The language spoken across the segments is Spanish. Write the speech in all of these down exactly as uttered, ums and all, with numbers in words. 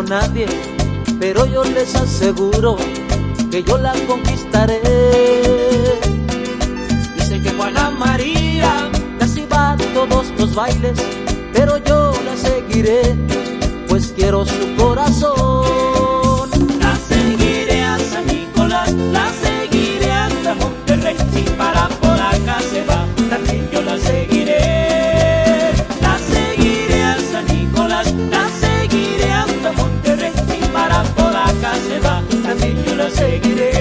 con nadie, pero yo les aseguro que yo la conquistaré. Dice que Juana María casi va a todos los bailes, pero yo la seguiré, pues quiero su corazón. La seguiré a San Nicolás, la seguiré hasta Monterrey, si para por acá se va, también yo la seguiré. La seguiré a San Nicolás, la seguiré hasta Monterrey, si para por acá se va, también yo la seguiré.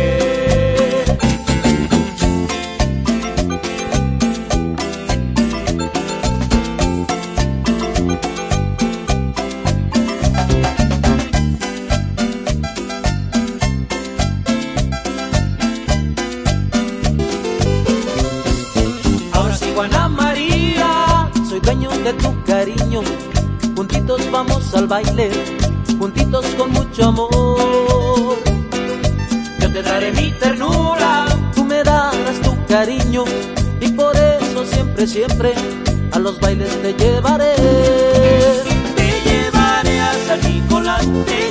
Juana María, soy dueño de tu cariño, juntitos vamos al baile, juntitos con mucho amor. Yo te daré mi ternura, tú me darás tu cariño, y por eso siempre, siempre a los bailes te llevaré. Te llevaré a San Nicolás, te